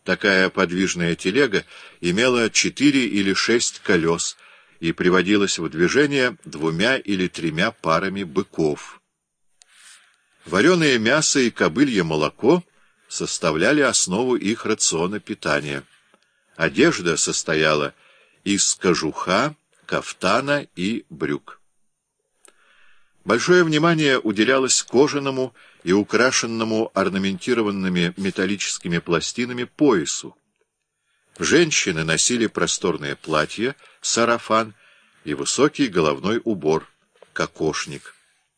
Такая подвижная телега имела 4 или 6 колес и приводилась в движение 2 или 3 парами быков. Вареное мясо и кобылье молоко составляли основу их рациона питания. Одежда состояла из кожуха, кафтана и брюк. Большое внимание уделялось кожаному и украшенному орнаментированными металлическими пластинами поясу. Женщины носили просторное платье, сарафан и высокий головной убор, кокошник.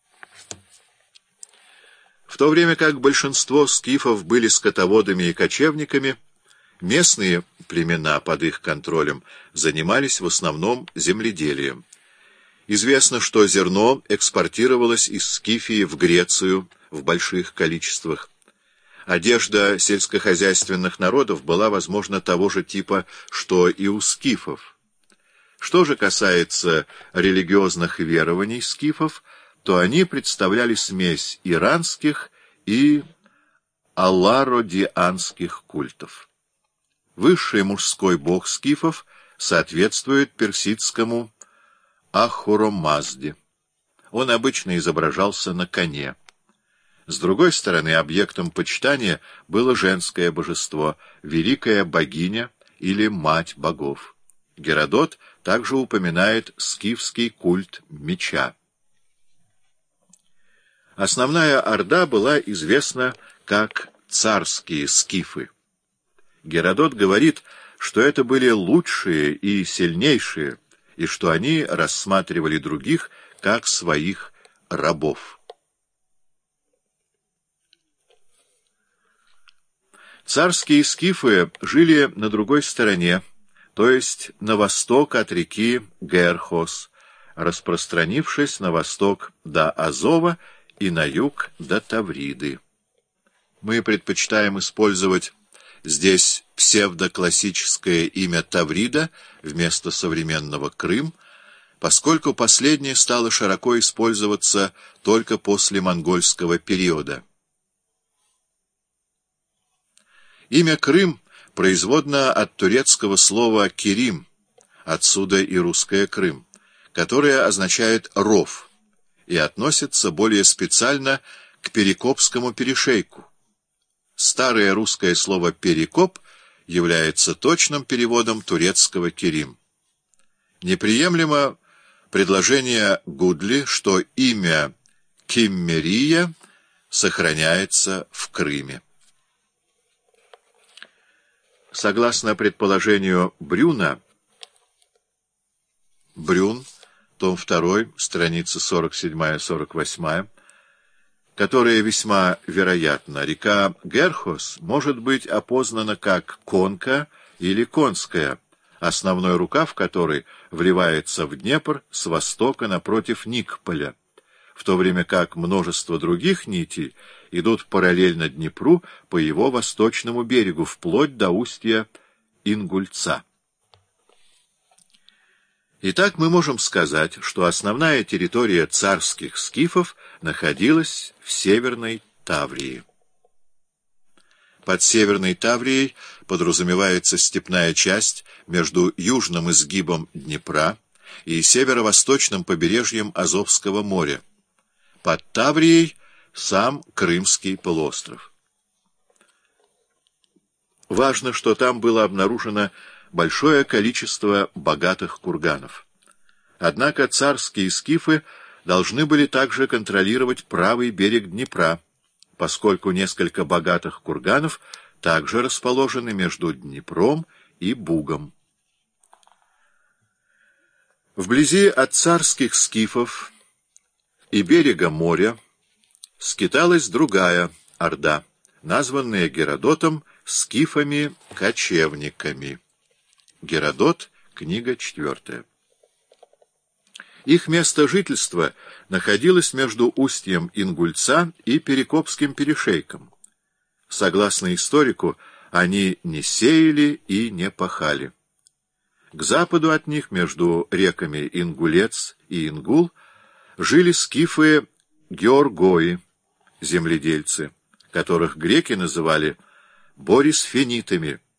В то время как большинство скифов были скотоводами и кочевниками, местные племена под их контролем занимались в основном земледелием. Известно, что зерно экспортировалось из Скифии в Грецию в больших количествах. Одежда сельскохозяйственных народов была, возможно, того же типа, что и у скифов. Что же касается религиозных верований скифов, то они представляли смесь иранских и аллародианских культов. Высший мужской бог скифов соответствует персидскому Ахуромазде. Он обычно изображался на коне. С другой стороны, объектом почитания было женское божество, великая богиня или мать богов. Геродот также упоминает скифский культ меча. Основная орда была известна как царские скифы. Геродот говорит, что это были лучшие и сильнейшие, и что они рассматривали других как своих рабов. Царские скифы жили на другой стороне, то есть на восток от реки Герхос, распространившись на восток до Азова и на юг до Тавриды. Мы предпочитаем использовать здесь псевдоклассическое имя Таврида вместо современного Крым, поскольку последнее стало широко использоваться только после монгольского периода. Имя Крым производно от турецкого слова «кирим», отсюда и русское «Крым», которое означает «ров» и относится более специально к Перекопскому перешейку. Старое русское слово «перекоп» является точным переводом турецкого «кирим». Неприемлемо предложение Гудли, что имя Киммерия сохраняется в Крыме. Согласно предположению Брюна, Брюн, том 2, страницы 47-48, которая весьма вероятна, река Герхос может быть опознана как Конка или Конская, основной рукав которой вливается в Днепр с востока напротив Никополя, в то время как множество других нитей идут параллельно Днепру по его восточному берегу, вплоть до устья Ингульца. Итак, мы можем сказать, что основная территория царских скифов находилась в Северной Таврии. Под Северной Таврией подразумевается степная часть между южным изгибом Днепра и северо-восточным побережьем Азовского моря. Под Таврией сам Крымский полуостров. Важно, что там было обнаружено большое количество богатых курганов. Однако царские скифы должны были также контролировать правый берег Днепра, поскольку несколько богатых курганов также расположены между Днепром и Бугом. Вблизи от царских скифов и берега моря скиталась другая орда, названная Геродотом скифами-кочевниками. Геродот, книга 4. Их место жительства находилось между устьем Ингульца и Перекопским перешейком. Согласно историку, они не сеяли и не пахали. К западу от них, между реками Ингулец и Ингул, жили скифы-георгои, земледельцы, которых греки называли борисфенитами,